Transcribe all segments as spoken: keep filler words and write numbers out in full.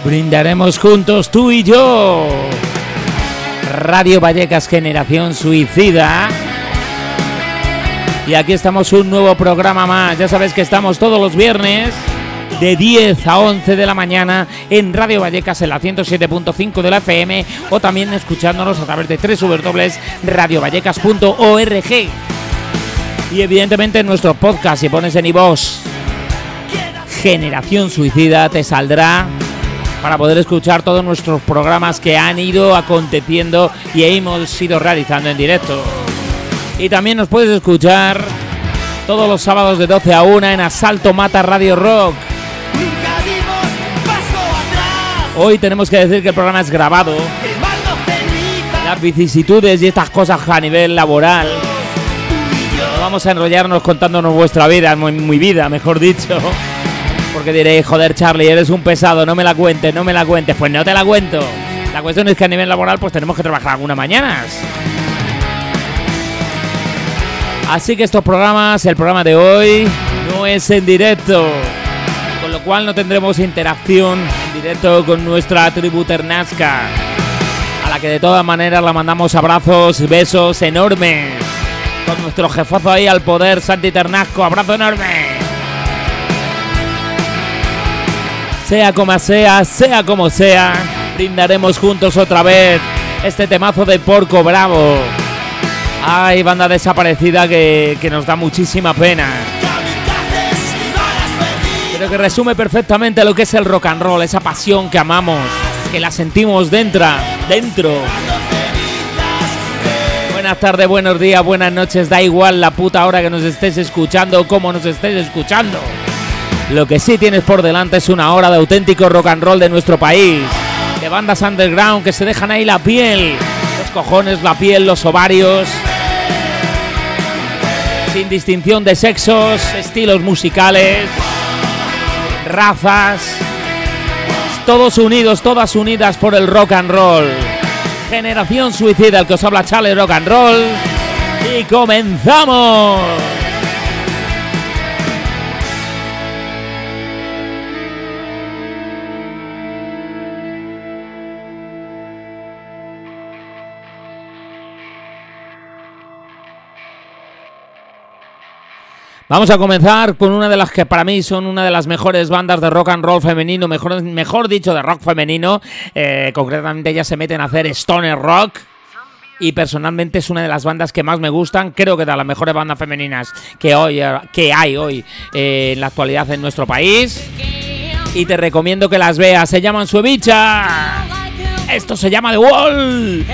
Brindaremos juntos tú y yo. Radio Vallecas, Generación Suicida. Y aquí estamos, un nuevo programa más. Ya sabes que estamos todos los viernes de diez a once de la mañana en Radio Vallecas en la ciento siete punto cinco de la F M, o también escuchándonos a través de doble u doble u doble u punto radio vallecas punto org. Y evidentemente en nuestro podcast, si pones en iVoox Generación Suicida, te saldrá para poder escuchar todos nuestros programas que han ido aconteciendo y hemos ido realizando en directo. Y también nos puedes escuchar todos los sábados de doce a una en Asalto Mata Radio Rock. Hoy tenemos que decir que el programa es grabado. Las vicisitudes y estas cosas a nivel laboral. No vamos a enrollarnos contándonos vuestra vida, muy, muy vida, mejor dicho. Porque diréis, joder, Charlie, eres un pesado, no me la cuentes, no me la cuentes. Pues no te la cuento. La cuestión es que a nivel laboral pues tenemos que trabajar algunas mañanas. Así que estos programas, el programa de hoy no es en directo, con lo cual no tendremos interacción en directo con nuestra tribu ternasca, a la que de todas maneras la mandamos abrazos y besos enormes. Con nuestro jefazo ahí al poder, Santi Ternasco, abrazo enorme. Sea como sea, sea como sea, brindaremos juntos otra vez este temazo de Porco Bravo. Ay, banda desaparecida que, que nos da muchísima pena. Pero que resume perfectamente lo que es el rock and roll, esa pasión que amamos, que la sentimos dentro, dentro. Buenas tardes, buenos días, buenas noches, da igual la puta hora que nos estés escuchando o cómo nos estés escuchando. Lo que sí tienes por delante es una hora de auténtico rock and roll de nuestro país, de bandas underground que se dejan ahí la piel, los cojones, la piel, los ovarios, sin distinción de sexos, estilos musicales, razas, todos unidos, todas unidas por el rock and roll. Generación Suicida, el que os habla, Charlie Rock and Roll, y comenzamos. Vamos a comenzar con una de las que para mí son una de las mejores bandas de rock and roll femenino, mejor, mejor dicho de rock femenino. Eh, concretamente ellas se meten a hacer stoner rock y personalmente es una de las bandas que más me gustan. Creo que de las mejores bandas femeninas que, hoy, que hay hoy eh, en la actualidad en nuestro país. Y te recomiendo que las veas, se llaman Suevicha. Esto se llama The Wall.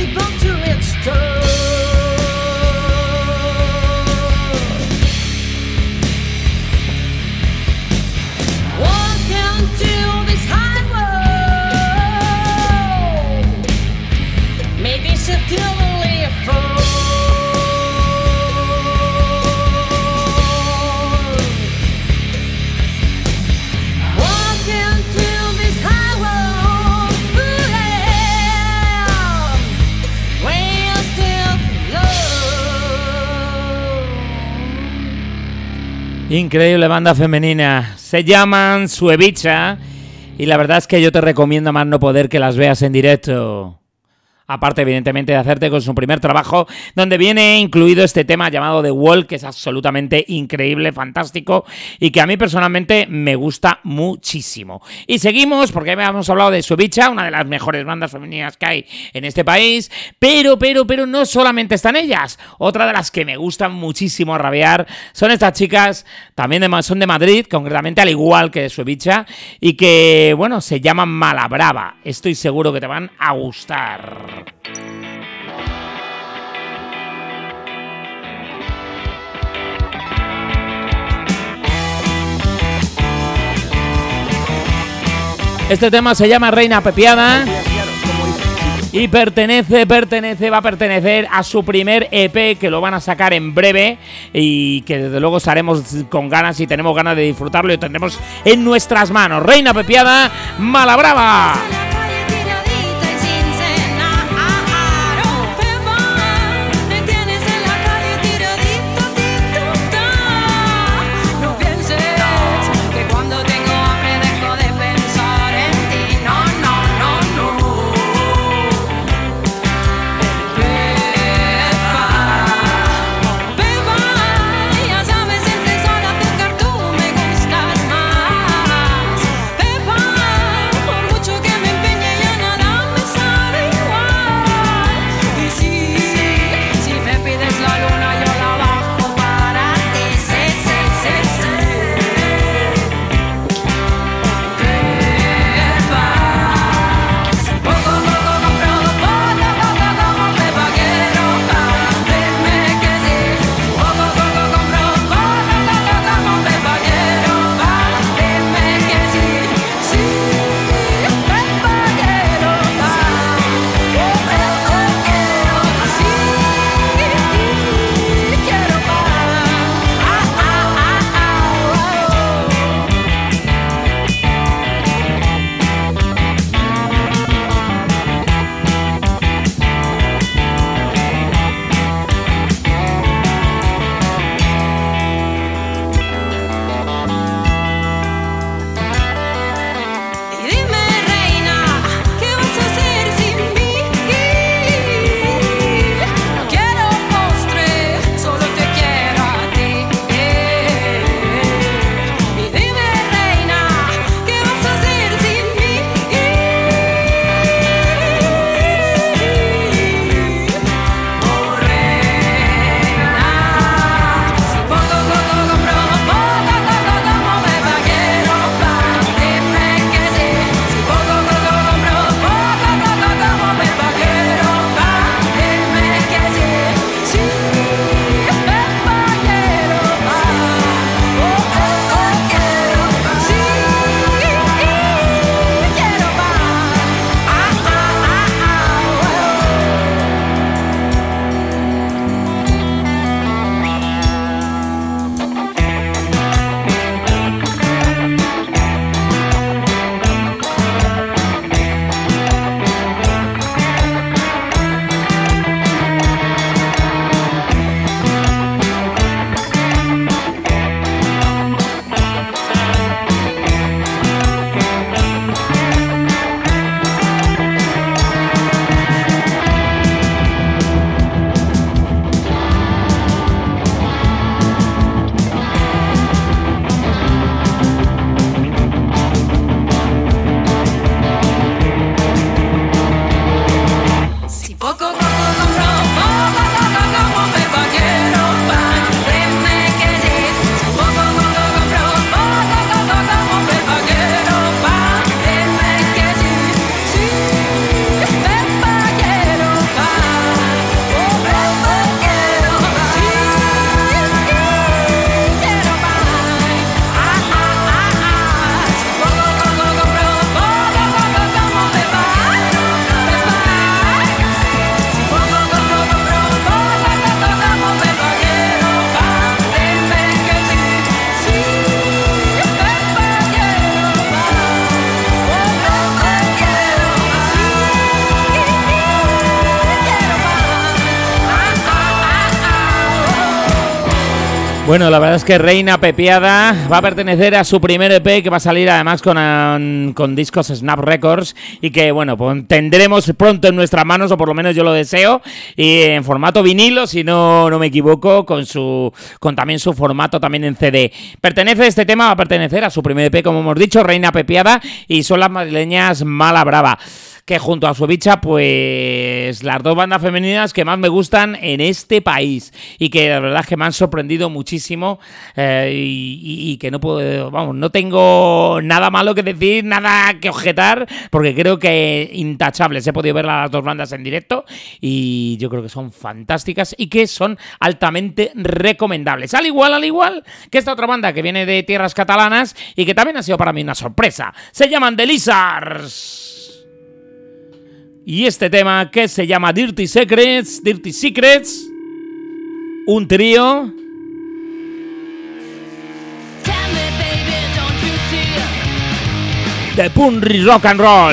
Increíble banda femenina, se llaman Suevicha y la verdad es que yo te recomiendo más no poder que las veas en directo. Aparte, evidentemente, de hacerte con su primer trabajo, donde viene incluido este tema llamado The Wall, que es absolutamente increíble, fantástico, y que a mí personalmente me gusta muchísimo. Y seguimos, porque hemos hablado de Suevicha, una de las mejores bandas femeninas que hay en este país, pero, pero, pero no solamente están ellas. Otra de las que me gustan muchísimo a rabiar son estas chicas, también de, son de Madrid, concretamente al igual que de Suevicha, y que, bueno, se llaman Malabrava. Estoy seguro que te van a gustar. Este tema se llama Reina Pepiada y pertenece, pertenece, va a pertenecer a su primer E P que lo van a sacar en breve y que desde luego estaremos con ganas y tenemos ganas de disfrutarlo y lo tendremos en nuestras manos. Reina Pepiada, Malabrava. Bueno, la verdad es que Reina Pepiada va a pertenecer a su primer E P que va a salir además con, um, con discos Snap Records y que, bueno, pues tendremos pronto en nuestras manos, o por lo menos yo lo deseo, y en formato vinilo, si no, no me equivoco, con su con también su formato también en C D. Pertenece este tema, va a pertenecer a su primer E P, como hemos dicho, Reina Pepiada, y son las madrileñas Mala Brava, que junto a Suebicha, pues las dos bandas femeninas que más me gustan en este país y que la verdad es que me han sorprendido muchísimo eh, y, y, y que no puedo, vamos, no tengo nada malo que decir, nada que objetar, porque creo que intachables. He podido ver a las dos bandas en directo y yo creo que son fantásticas y que son altamente recomendables. Al igual, al igual que esta otra banda que viene de tierras catalanas y que también ha sido para mí una sorpresa. Se llaman The Lizards. Y este tema que se llama Dirty Secrets, Dirty Secrets, un trío de punk rock and roll.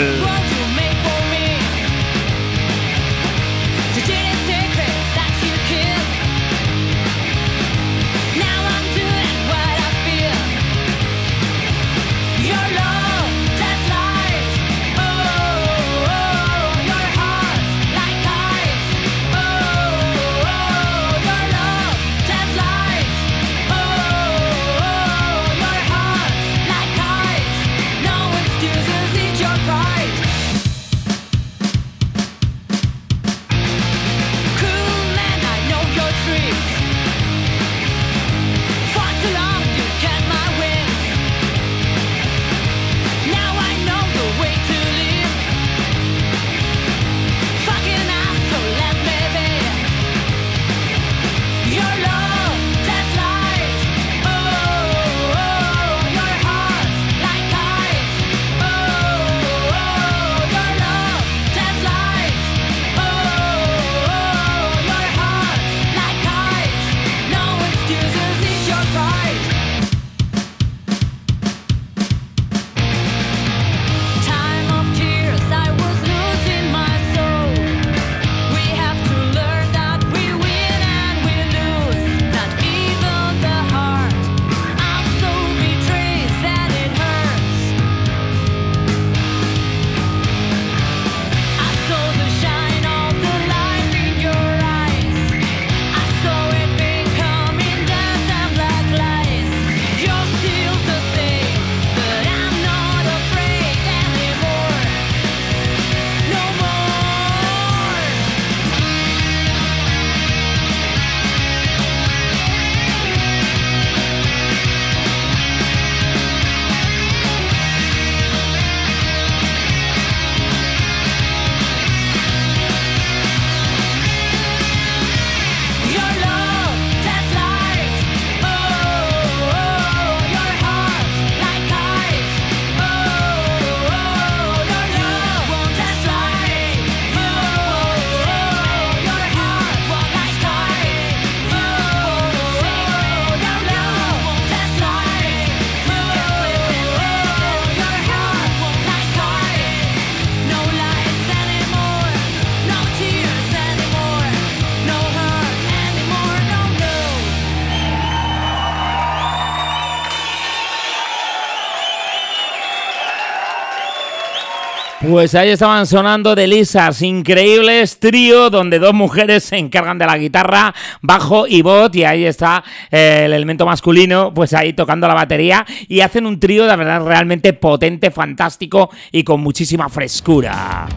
Pues ahí estaban sonando The Lizards, increíbles trío donde dos mujeres se encargan de la guitarra, bajo y voz, y ahí está eh, el elemento masculino, pues ahí tocando la batería, y hacen un trío de verdad realmente potente, fantástico y con muchísima frescura.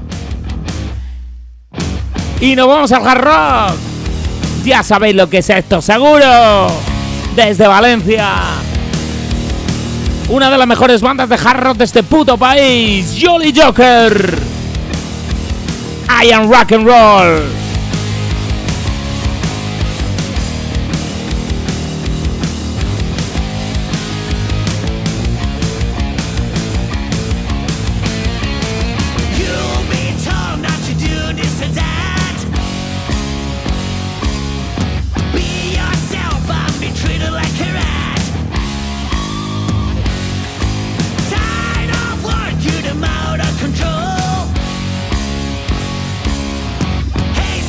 Y nos vamos al hard rock. Ya sabéis lo que es esto, seguro. Desde Valencia, una de las mejores bandas de hard rock de este puto país, Jolly Joker. I am rock and roll. Control. Hey,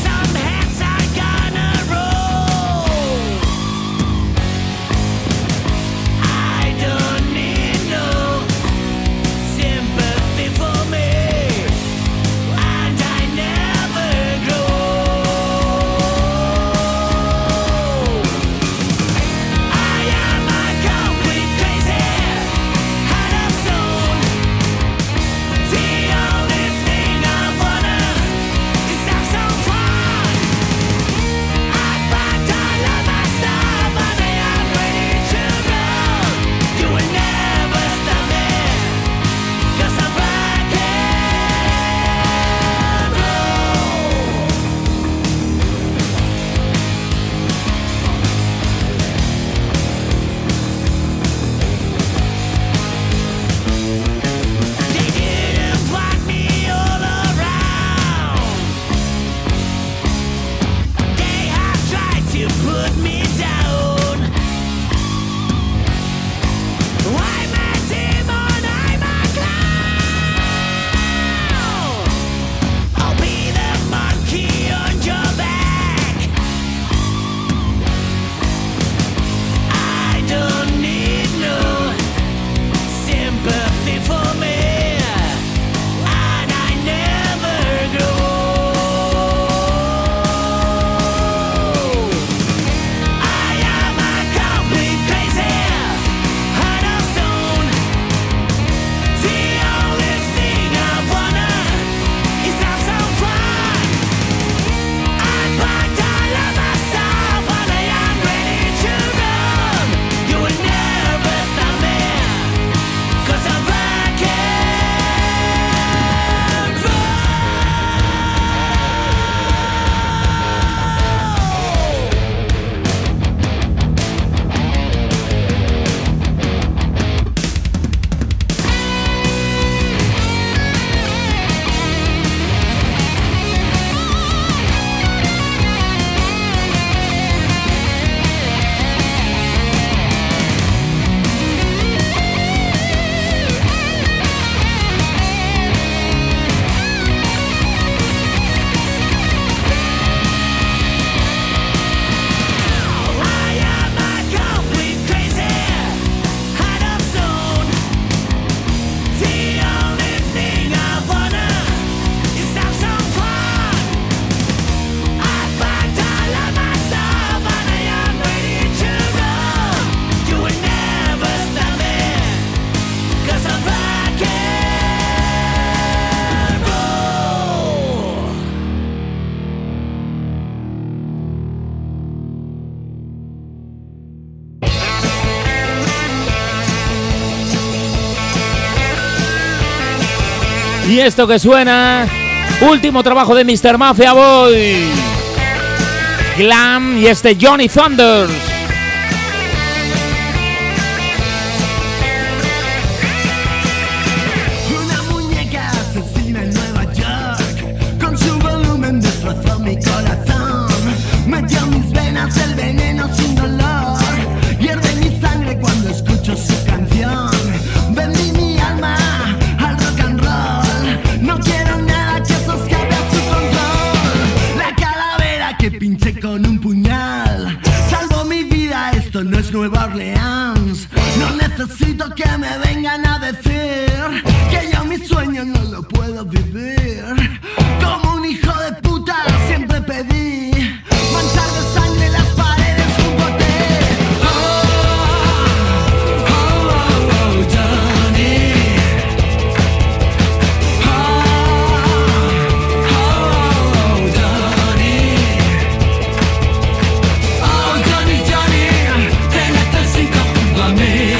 Y esto que suena, último trabajo de mister Mafia Boy, Glam, y este Johnny Thunders. Una muñeca asesina en Nueva York, con su volumen destrozó mi corazón. Metió en mis venas el veneno sin dolor, hierve mi sangre cuando escucho su canción. Vendí mi alma al rock and roll, no quiero nada que eso escape a su control. La calavera que pinché con un puñal salvó mi vida, esto no es Nueva Orleans. No necesito que me vengan a decir que yo mi sueño no lo puedo vivir. Como un hijo de puta siempre pedí manchar de sangre las paredes junto a ti. Oh, oh, oh, oh, Johnny. Oh, oh, oh, Johnny. Oh, Johnny, Johnny, te necesito junto a mí.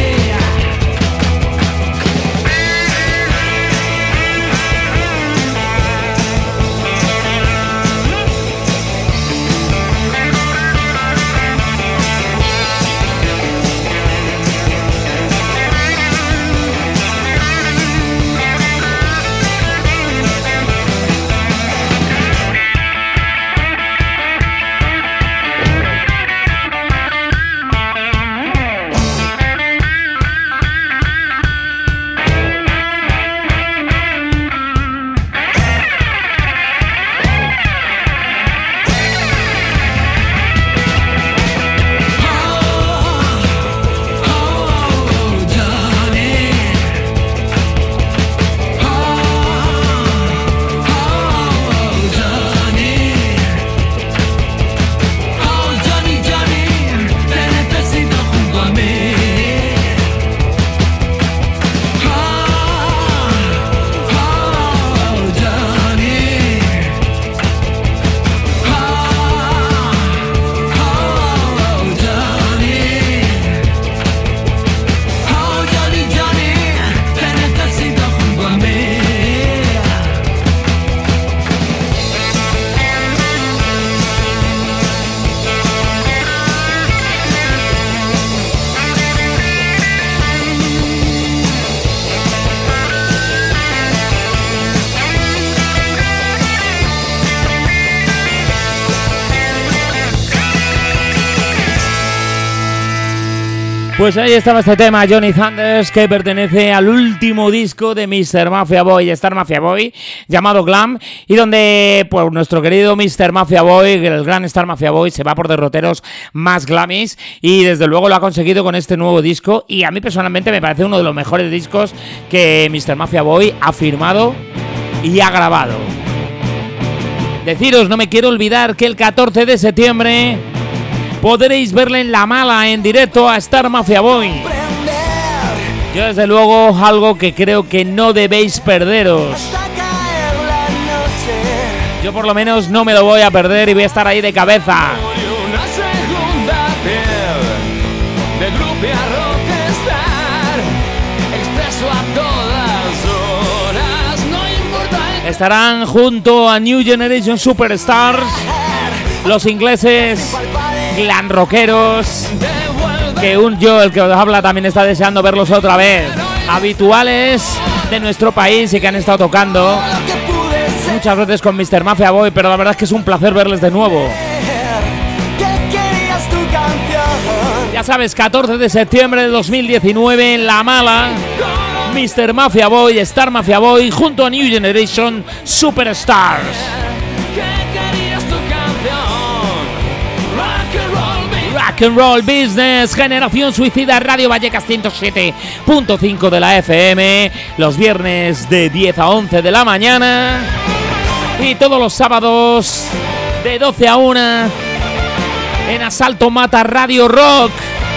Pues ahí estaba este tema, Johnny Thunders, que pertenece al último disco de mister Mafia Boy, Star Mafia Boy, llamado Glam, y donde pues nuestro querido mister Mafia Boy, el gran Star Mafia Boy, se va por derroteros más glamis, y desde luego lo ha conseguido con este nuevo disco, y a mí personalmente me parece uno de los mejores discos que mister Mafia Boy ha firmado y ha grabado. Deciros, no me quiero olvidar que el catorce de septiembre podréis verle en La Mala en directo a Star Mafia Boy. Yo desde luego algo que creo que no debéis perderos. Yo por lo menos no me lo voy a perder y voy a estar ahí de cabeza. Estarán junto a New Generation Superstars, los ingleses Glam Rockeros, que un yo, el que os habla, también está deseando verlos otra vez. Habituales de nuestro país y que han estado tocando muchas veces con mister Mafia Boy, pero la verdad es que es un placer verles de nuevo. Ya sabes, catorce de septiembre de dos mil diecinueve en La Mala, mister Mafia Boy, Star Mafia Boy, junto a New Generation Superstars. Rock and Roll Business, Generación Suicida, Radio Vallecas ciento siete punto cinco de la F M, los viernes de diez a once de la mañana y todos los sábados de doce a una en Asalto Mata Radio Rock.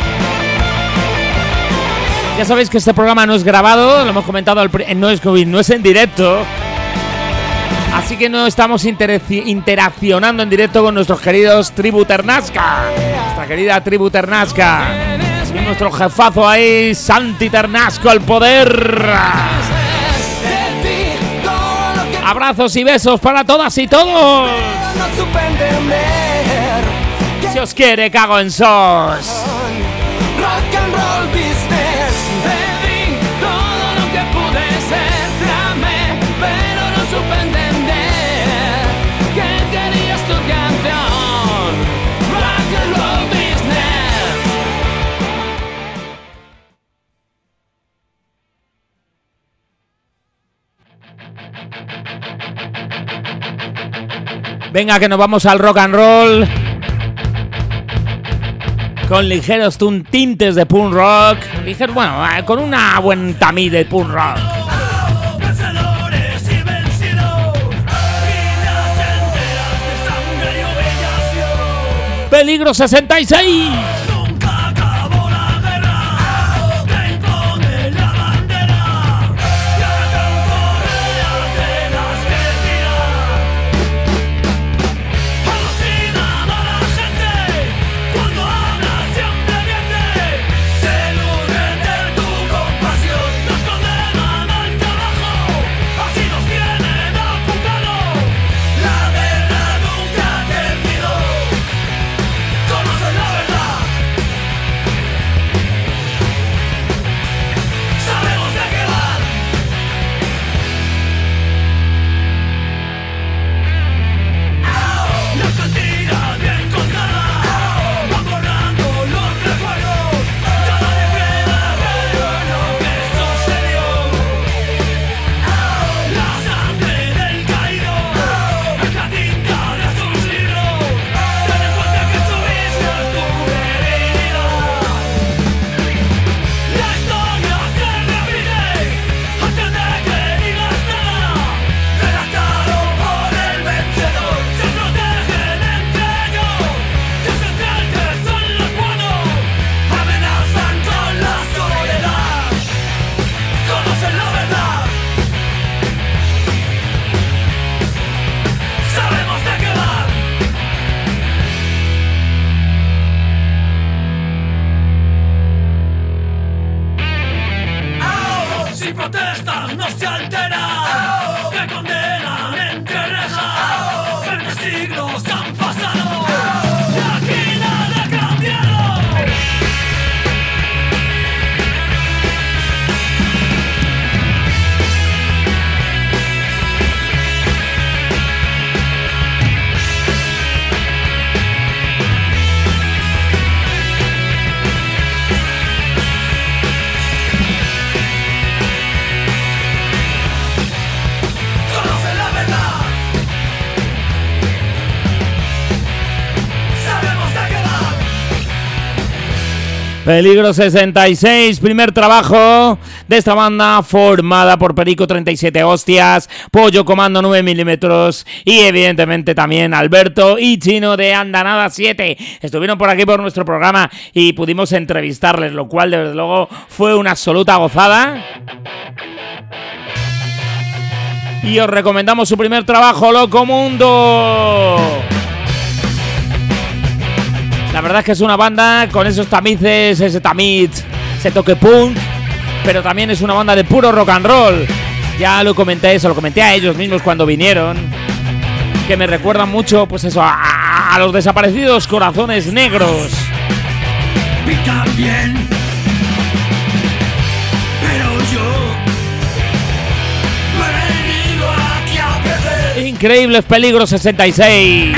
Ya sabéis que este programa no es grabado, lo hemos comentado, al pr- no, es, no es en directo, así que no estamos interacci- interaccionando en directo con nuestros queridos Tribu Ternasca, nuestra querida Tribu Ternasca, y nuestro jefazo ahí, Santi Ternasco, al poder. Abrazos y besos para todas y todos. Si os quiere, cago en sos. Rock and roll business. Bebí todo lo que pude ser, te amé, pero no supe entender que querías tu canción. Rock and roll business. Venga, que nos vamos al rock and roll. Con ligeros tintes de punk rock. Ligeros, bueno, con una buen tamiz de punk rock. Peligro sesenta y seis. Peligro sesenta y seis, primer trabajo de esta banda formada por Perico treinta y siete Hostias, Pollo Comando nueve milímetros y evidentemente también Alberto y Chino de Andanada siete. Estuvieron por aquí por nuestro programa y pudimos entrevistarles, lo cual desde luego fue una absoluta gozada. Y os recomendamos su primer trabajo, Loco Mundo. La verdad es que es una banda con esos tamices, ese tamiz, ese toque punk, pero también es una banda de puro rock and roll. Ya lo comenté, se lo comenté a ellos mismos cuando vinieron, que me recuerdan mucho, pues eso, a, a los desaparecidos Corazones Negros. Pican bien, pero yo no he venido aquí a perder. Increíbles Peligro sesenta y seis.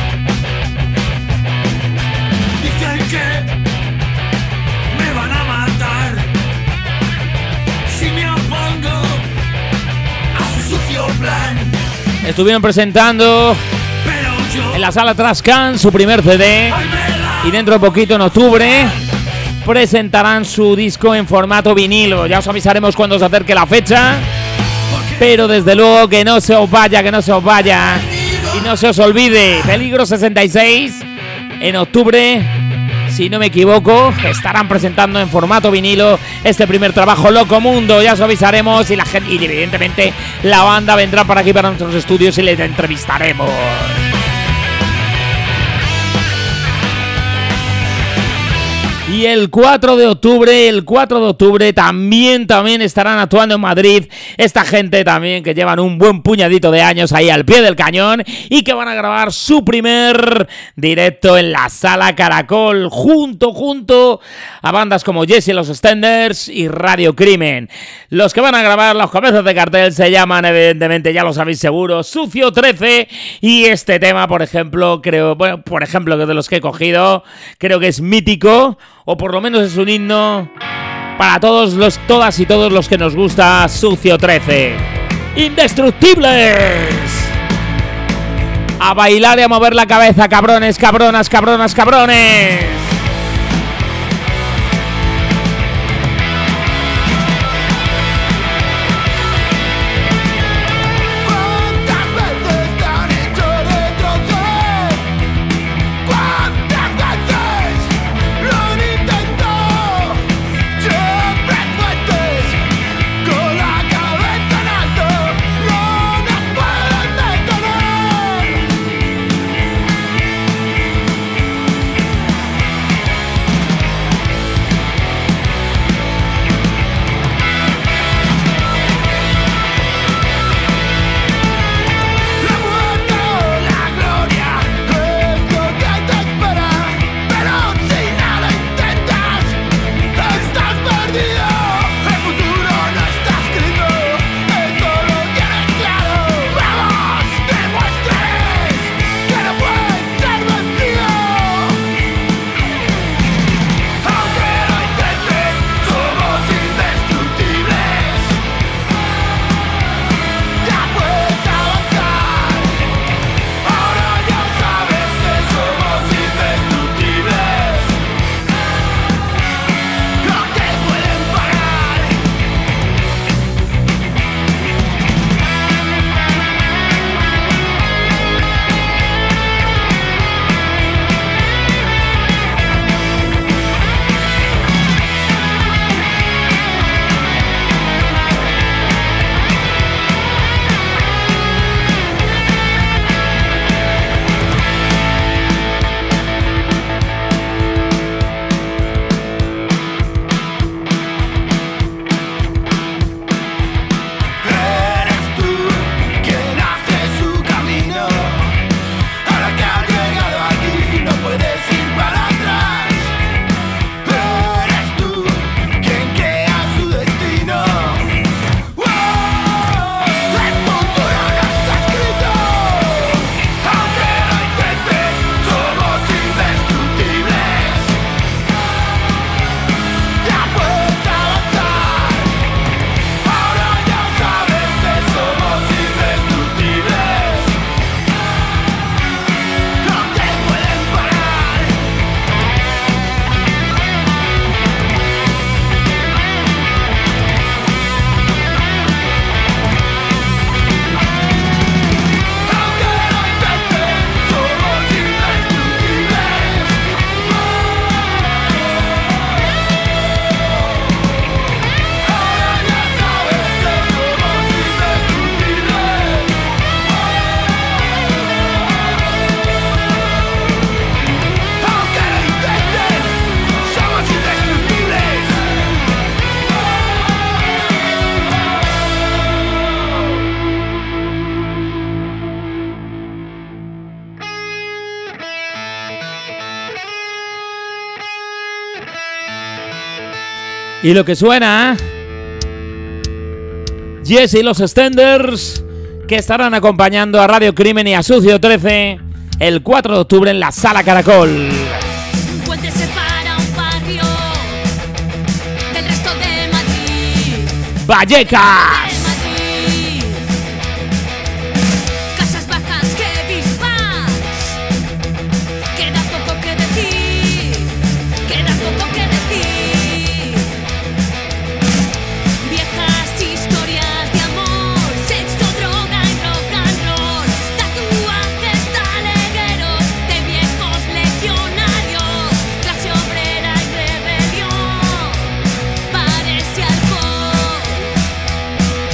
Estuvieron presentando en la sala Trascan su primer C D y dentro de poquito, en octubre, presentarán su disco en formato vinilo. Ya os avisaremos cuando se acerque la fecha, pero desde luego que no se os vaya, que no se os vaya y no se os olvide. Peligro sesenta y seis en octubre, si no me equivoco, estarán presentando en formato vinilo este primer trabajo, Loco Mundo. Ya os avisaremos y la gente, y evidentemente la banda vendrá para aquí, para nuestros estudios, y les entrevistaremos. Y Y el cuatro de octubre, el cuatro de octubre también, también estarán actuando en Madrid esta gente también que llevan un buen puñadito de años ahí al pie del cañón y que van a grabar su primer directo en la Sala Caracol junto, junto a bandas como Jesse y los Stenders y Radio Crimen. Los que van a grabar los cabezas de cartel se llaman, evidentemente, ya lo sabéis seguro, Sucio trece, y este tema, por ejemplo, creo, bueno, por ejemplo, que de los que he cogido, creo que es mítico, o por lo menos es un himno para todos los, todas y todos los que nos gusta Sucio trece. ¡Indestructibles! A bailar y a mover la cabeza, cabrones, cabronas, cabronas, cabrones. Y lo que suena, Jesse y los Stenders, que estarán acompañando a Radio Crimen y a Sucio trece el cuatro de octubre en la Sala Caracol. Un puente separa un barrio del resto de Madrid. Vallecas. De Madrid. Casas bajas que vispas. Queda poco que decir. Queda poco que decir. Viejas historias de amor, sexo, droga y rock and roll. Tatuajes talegueros de viejos legionarios. Clase obrera y rebelión. Parece alcohol.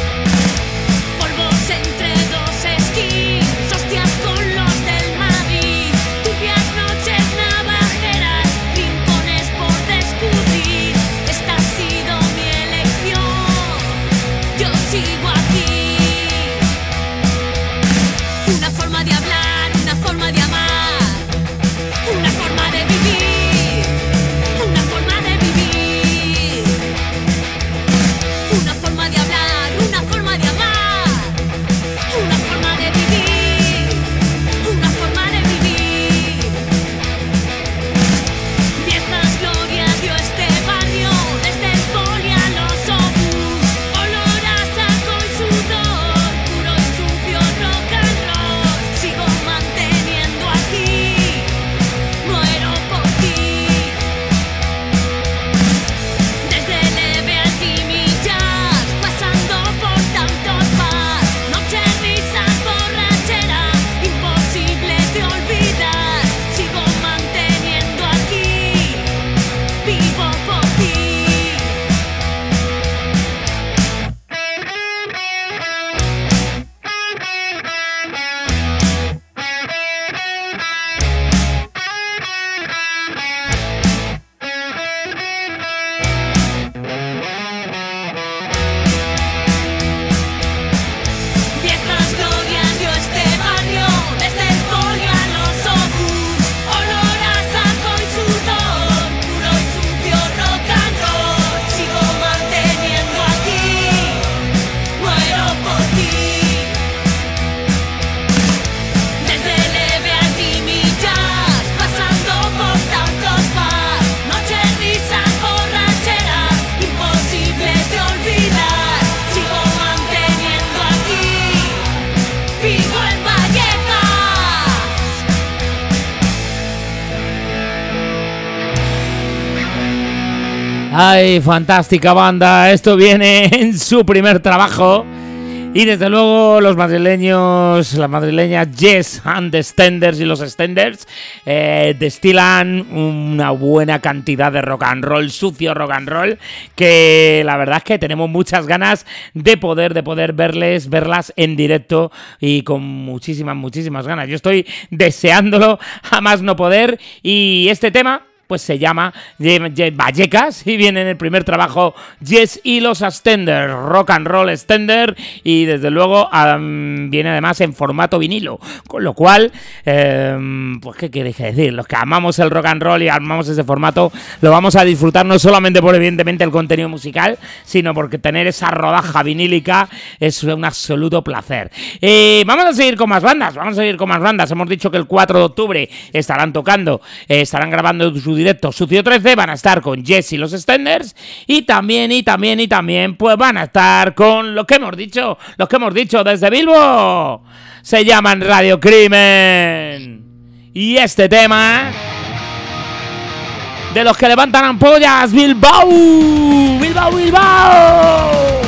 Ay, fantástica banda. Esto viene en su primer trabajo. Y desde luego los madrileños, las madrileñas Yes and the Stenders y los Stenders eh, destilan una buena cantidad de rock and roll, sucio rock and roll, que la verdad es que tenemos muchas ganas de poder, de poder verles, verlas en directo y con muchísimas, muchísimas ganas. Yo estoy deseándolo a más no poder y este tema pues se llama Vallecas y viene en el primer trabajo Yes y los Stenders, rock and roll Stender, y desde luego um, viene además en formato vinilo, con lo cual, eh, pues qué queréis decir, los que amamos el rock and roll y amamos ese formato lo vamos a disfrutar no solamente por evidentemente el contenido musical, sino porque tener esa rodaja vinílica es un absoluto placer. Eh, vamos a seguir con más bandas, vamos a seguir con más bandas. Hemos dicho que el cuatro de octubre estarán tocando, eh, estarán grabando su directo Sucio trece, van a estar con Yes y los Stenders, y también, y también, y también, pues van a estar con los que hemos dicho, los que hemos dicho desde Bilbo, se llaman Radio Crimen, y este tema, de los que levantan ampollas, Bilbao, Bilbao, Bilbao.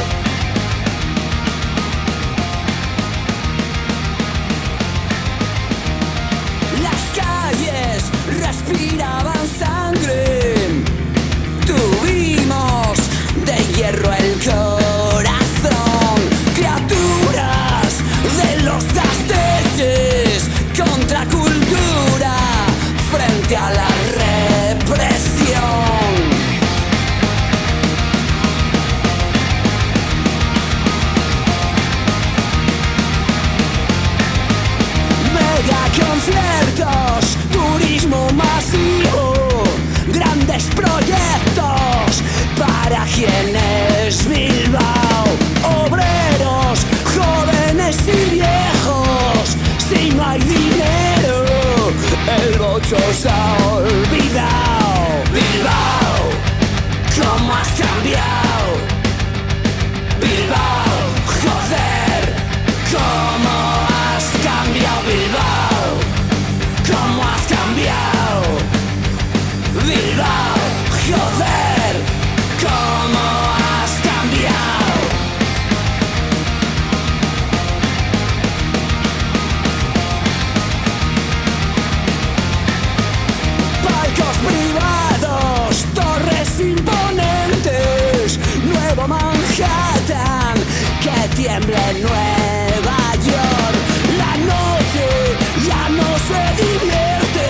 Respiraban sangre, tuvimos de hierro el corazón, criaturas de los gasteches, contracultura frente a la represión. Mega conciertos, turismo masivo, grandes proyectos para quienes Bilbao, obreros, jóvenes y viejos, si no hay dinero, el bocho se ha olvidado. Bilbao, ¿cómo has cambiado? Bilbao, joder, ¿cómo has cambiado? Bilbao, ¿cómo has cambiado? Bilbao, joder, ¿cómo has cambiado? Palcos privados, torres imponentes, Nuevo Manhattan, que tiemble Nueva York. La noche ya no se divierte,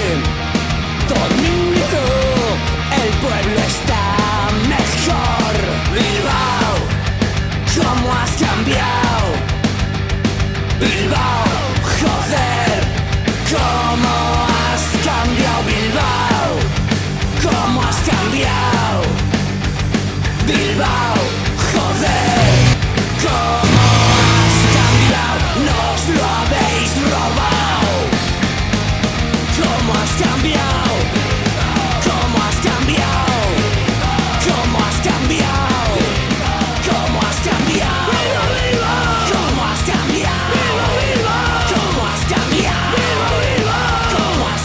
dormido, el pueblo está mejor. Bilbao, ¿cómo has cambiado? Bilbao, joder, ¿cómo has cambiado? Bilbao, ¿cómo has cambiado? Bilbao, joder, ¿cómo has cambiado? Nos lo habéis robado. ¿Cómo has cambiado? ¿Cómo has cambiado? ¿Cómo has cambiado? ¿Cómo has cambiado? ¿Cómo has cambiado? ¿Cómo has cambiado? ¿Cómo has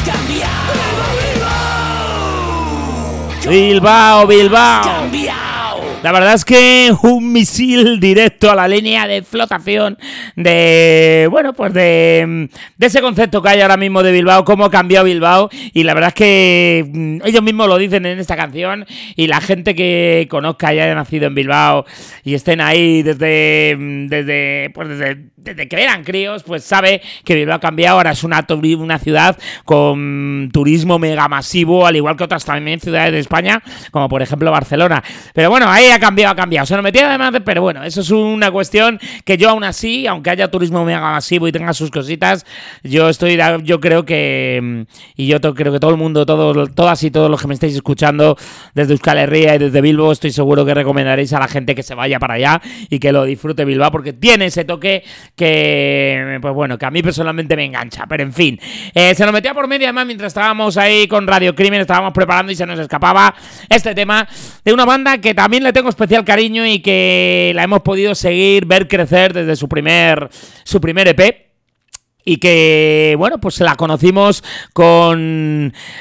cambiado? Bilbao, Bilbao. La verdad es que un misil directo a la línea de flotación de, bueno, pues de, de ese concepto que hay ahora mismo de Bilbao, cómo ha cambiado Bilbao, y la verdad es que ellos mismos lo dicen en esta canción, y la gente que conozca y haya nacido en Bilbao y estén ahí desde, desde, pues desde, desde que eran críos, pues sabe que Bilbao ha cambiado. Ahora es una, una ciudad con turismo mega masivo, al igual que otras también ciudades de España, como por ejemplo Barcelona. Pero bueno, ahí ha cambiado, ha cambiado. Se nos metía además, de, pero bueno, eso es una cuestión que yo aún así, aunque haya turismo mega masivo y tenga sus cositas, yo estoy, yo creo que, y yo to, creo que todo el mundo, todos, todas y todos los que me estáis escuchando desde Euskal Herria y desde Bilbo, estoy seguro que recomendaréis a la gente que se vaya para allá y que lo disfrute Bilbao, porque tiene ese toque que, pues bueno, que a mí personalmente me engancha. Pero en fin, eh, se nos metía por medio además mientras estábamos ahí con Radio Crimen, estábamos preparando y se nos escapaba este tema de una banda que también le tengo especial cariño y que la hemos podido seguir, ver crecer desde su primer, su primer E P, y que, bueno, pues la conocimos con...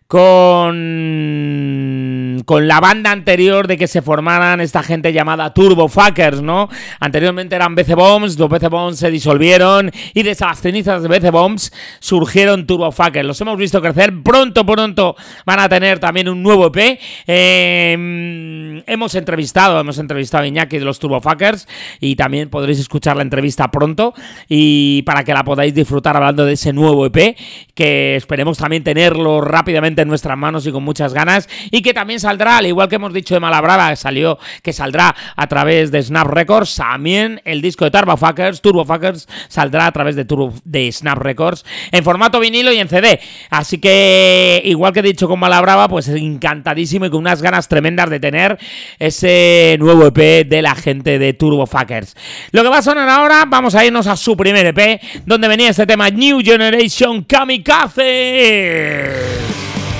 con, con la banda anterior de que se formaran esta gente llamada Turbofuckers, ¿no? Anteriormente eran B C Bombs, los B C Bombs se disolvieron y de las cenizas de B C Bombs surgieron Turbofuckers. Los hemos visto crecer, pronto, pronto van a tener también un nuevo E P. Eh, hemos entrevistado, hemos entrevistado a Iñaki de los Turbofuckers y también podréis escuchar la entrevista pronto y para que la podáis disfrutar hablando de ese nuevo E P que esperemos también tenerlo rápidamente en nuestras manos y con muchas ganas y que también saldrá, al igual que hemos dicho de Malabrava, que salió, que saldrá a través de Snap Records, también el disco de Turbofuckers, Turbofuckers saldrá a través de, Turbo, de Snap Records en formato vinilo y en C D, así que igual que he dicho con Malabrava, pues encantadísimo y con unas ganas tremendas de tener ese nuevo E P de la gente de Turbofuckers. Lo que va a sonar ahora, vamos a irnos a su primer E P, donde venía este tema New Generation Kamikaze.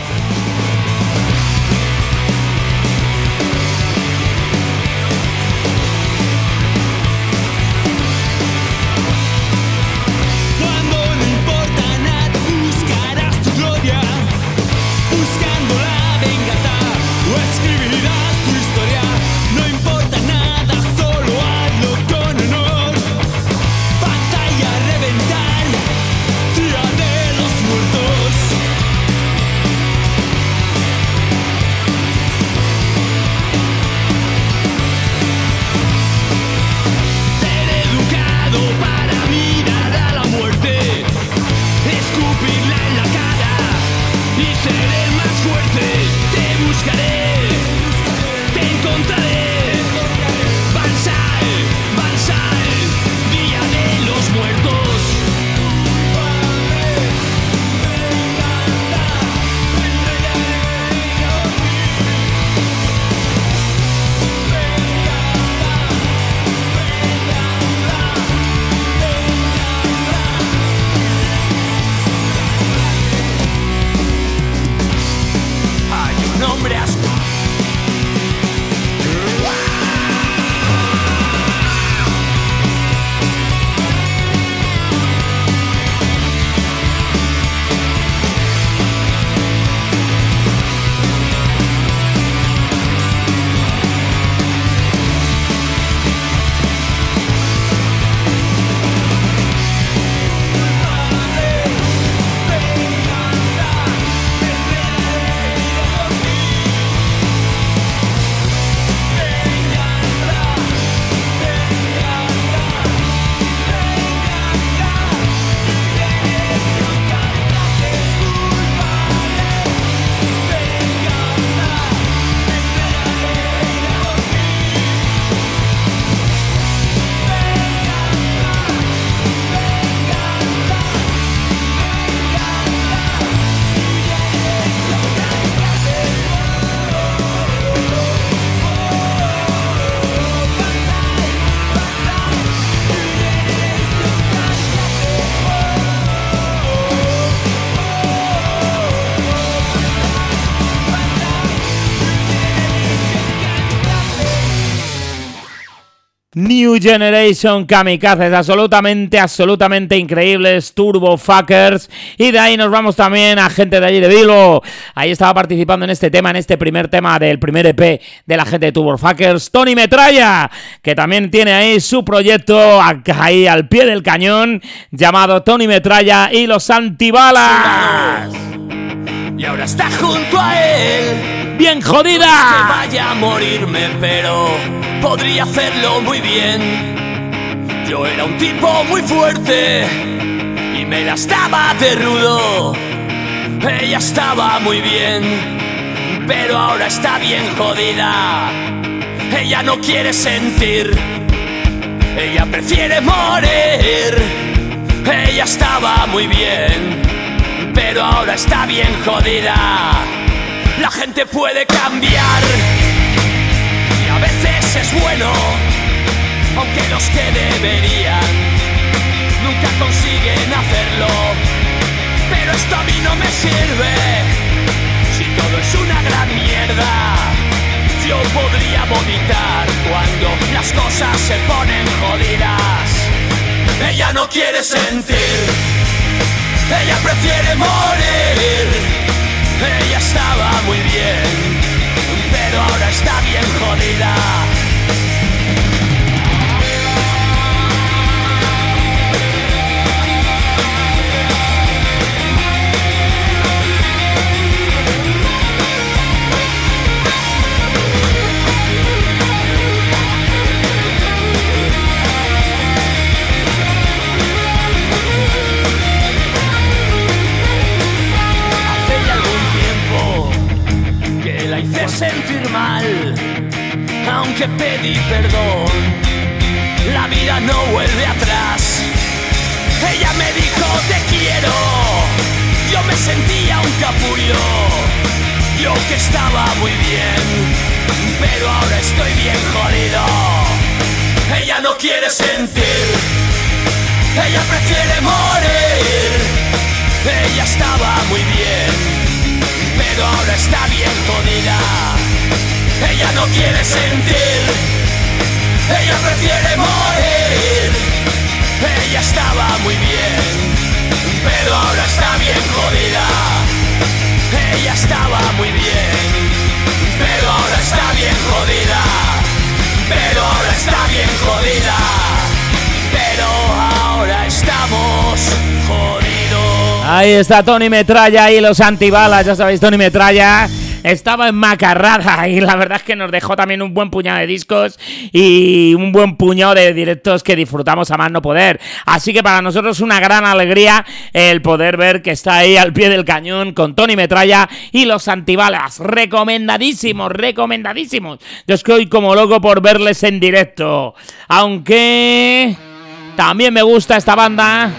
New Generation Kamikazes, absolutamente, absolutamente increíbles, Turbofuckers. Y de ahí nos vamos también a gente de allí de Bilbo. Ahí estaba participando en este tema, en este primer tema del primer E P de la gente de Turbofuckers, Tony Metralla, que también tiene ahí su proyecto ahí al pie del cañón, llamado Tony Metralla y los Antibalas. Y ahora está junto a él. ¡Bien jodida! No es que vaya a morirme, pero podría hacerlo muy bien. Yo era un tipo muy fuerte y me la estaba de rudo. Ella estaba muy bien, pero ahora está bien jodida. Ella no quiere sentir, ella prefiere morir. Ella estaba muy bien, pero ahora está bien jodida. La gente puede cambiar y a veces es bueno, aunque los que deberían nunca consiguen hacerlo. Pero esto a mí no me sirve, si todo es una gran mierda. Yo podría vomitar cuando las cosas se ponen jodidas. Ella no quiere sentir, ella prefiere morir. Ella sentir mal, aunque pedí perdón. La vida no vuelve atrás. Ella me dijo te quiero. Yo me sentía un capullo. Yo que estaba muy bien, pero ahora estoy bien jodido. Ella no quiere sentir, ella prefiere morir. Ella estaba muy bien, pero ahora está bien jodida. Ella no quiere sentir, ella prefiere morir. Ella estaba muy bien, pero ahora está bien jodida. Ella estaba muy bien, pero ahora está bien jodida. Pero ahora está bien jodida. Pero ahora estamos jodidos. Ahí está Tony Metralla y los Antibalas. Ya sabéis, Tony Metralla estaba en Macarrada y la verdad es que nos dejó también un buen puñado de discos y un buen puñado de directos que disfrutamos a más no poder. Así que para nosotros es una gran alegría el poder ver que está ahí al pie del cañón con Tony Metralla y los Antibalas. Recomendadísimos, recomendadísimos. Yo estoy como loco por verles en directo. Aunque también me gusta esta banda,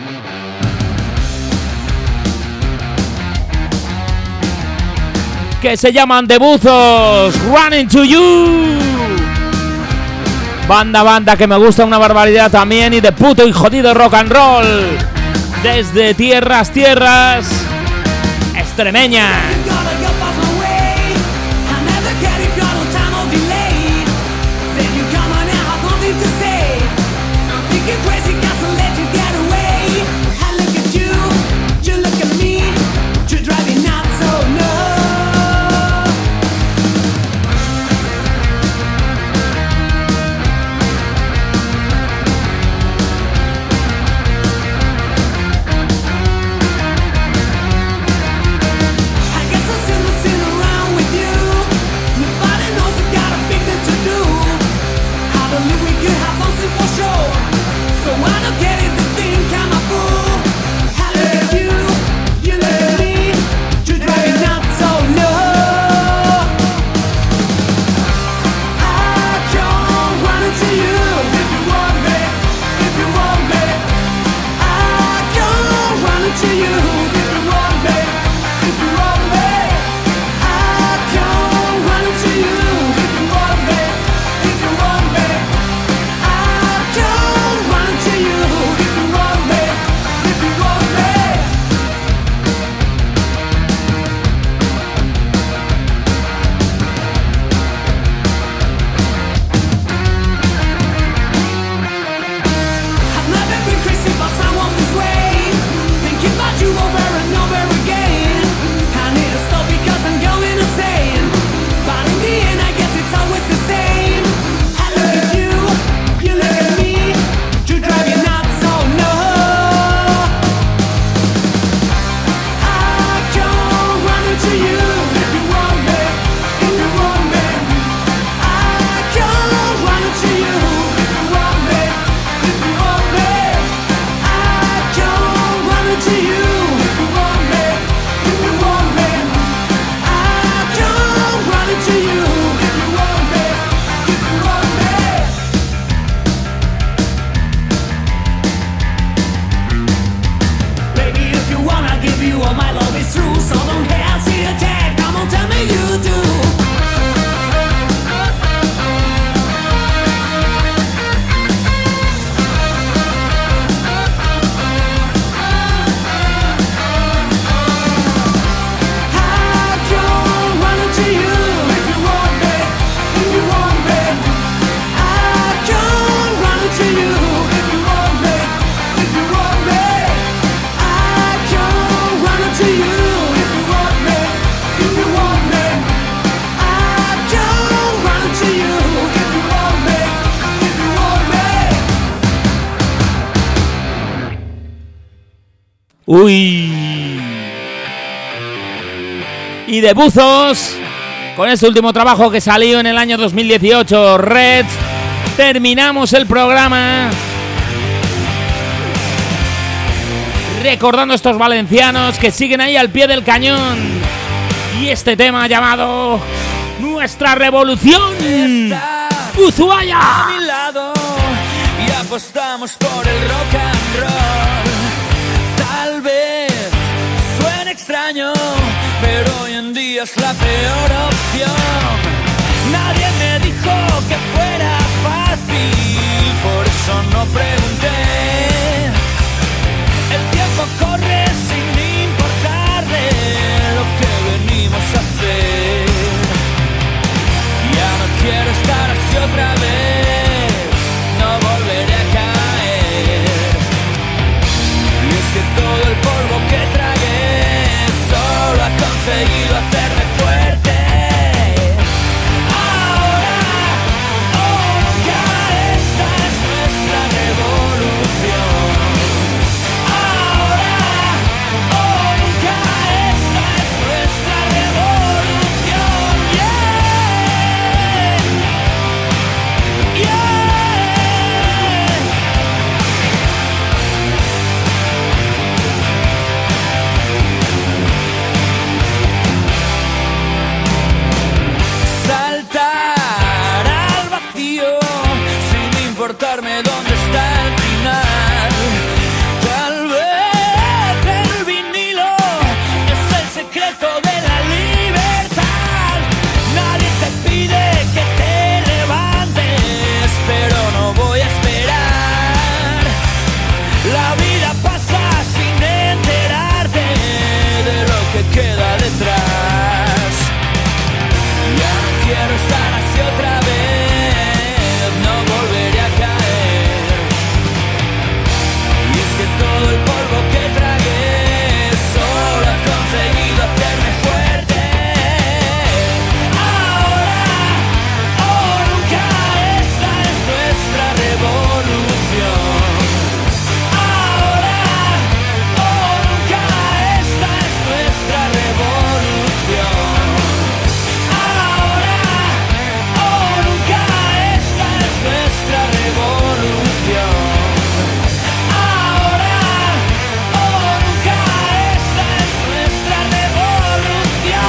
que se llaman The Buzos, Running to You. Banda, banda que me gusta una barbaridad también y de puto y jodido rock and roll. Desde tierras, tierras extremeñas. Uy. Y de Buzos, con este último trabajo que salió en el año dos mil dieciocho, Reds, terminamos el programa recordando a estos valencianos que siguen ahí al pie del cañón. Y este tema llamado nuestra revolución. Ushuaia. A mi lado y apostamos por el rock and roll. Tal vez suene extraño, pero hoy en día es la peor opción. Nadie me dijo que fuera fácil, por eso no pregunté. El tiempo corre sin importarle lo que venimos a hacer. Ya no quiero estar así otra vez, no volveré a caer. Y es que todo el polvo que tragué solo ha conseguido hacerme fuerte. Ahora o nunca, esta es nuestra revolución. Ahora o nunca, esta es nuestra revolución. Yeah. Yeah. Saltar al vacío sin importarme dónde está el final. Tal vez el vinilo es el secreto de la libertad. Nadie te pide que te levantes, pero no voy a esperar. La vida pasa sin enterarte de lo que queda detrás. Ya no quiero estar así otra vez, no volveré a caer. Y es que todo el polvo que tragué solo ha conseguido hacerme fuerte. Ahora o nunca, esta es nuestra revolución. Ahora o nunca, esta es nuestra revolución. Ahora o nunca, esta es nuestra revolución. Ahora o nunca, esta es nuestra revolución.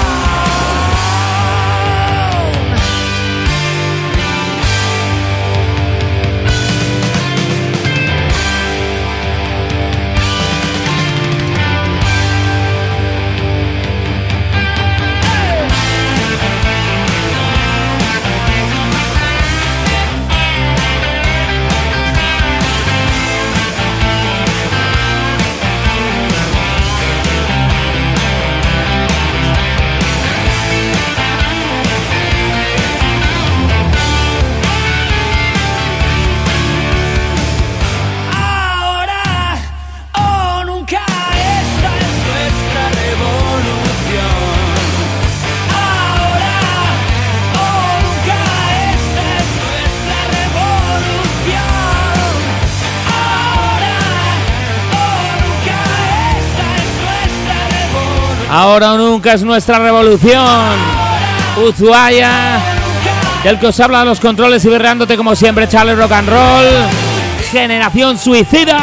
Ahora o nunca, esta es nuestra revolución. Ahora o nunca, esta es nuestra revolución. Ahora o nunca, esta es nuestra revolución. Ahora o nunca es nuestra revolución. Ushuaia, del que os habla a los controles y berreándote como siempre, Charlie Rock and Roll. Generación Suicida.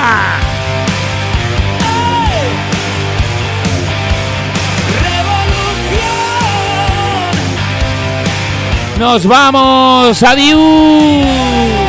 Revolución. Nos vamos. Adiós.